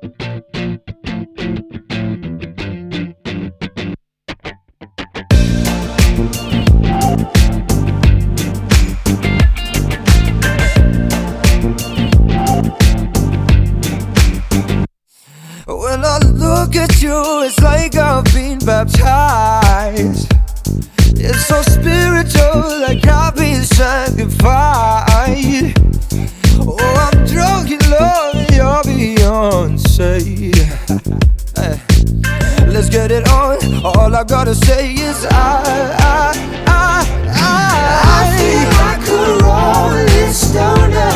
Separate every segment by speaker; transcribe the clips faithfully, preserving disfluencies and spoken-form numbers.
Speaker 1: When I look at you, it's like I've been baptized. It's so spiritual, like I've been sanctified. Oh, I'm drunk in love, and you're Beyonce. Hey, let's get it on. All I gotta say is I, I, I, I, I feel like a rolling stoner.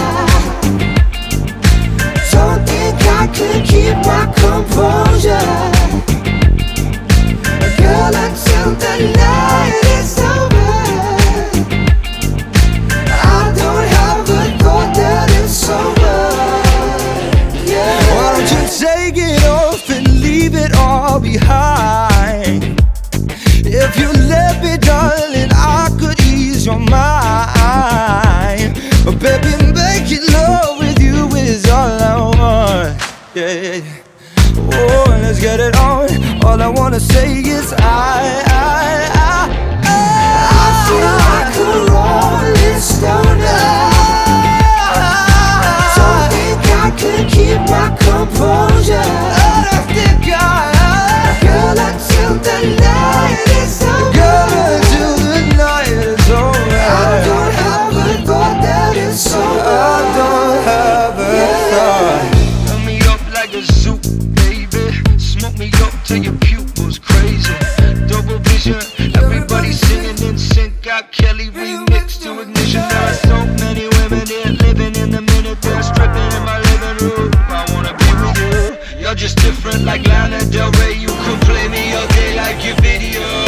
Speaker 1: Don't think I can keep my composure. Girl, until the night is over, I don't have a thought that is sober. Yeah. Why don't you take it off and leave it all behind? If you let me, darling, I could ease your mind. But baby, making love with you is all I want. Yeah. Oh, let's get it on. All I wanna say is I, I, I, I, I feel like a rolling stoner. Don't think I can keep my composure. I don't think I, girl, until the night is over. Girl, until the night is over. I don't have a thought that is sober. I don't have a thought.
Speaker 2: Fill me up like a zoo, baby. Smoke me up till your pupils crazy. Double vision, everybody singing in sync. Got Kelly remixed to Ignition. There are so many women here living in the minute. They're stripping in my living room. I wanna be with you. You're just different like Lana Del Rey. You could play me all day like your video.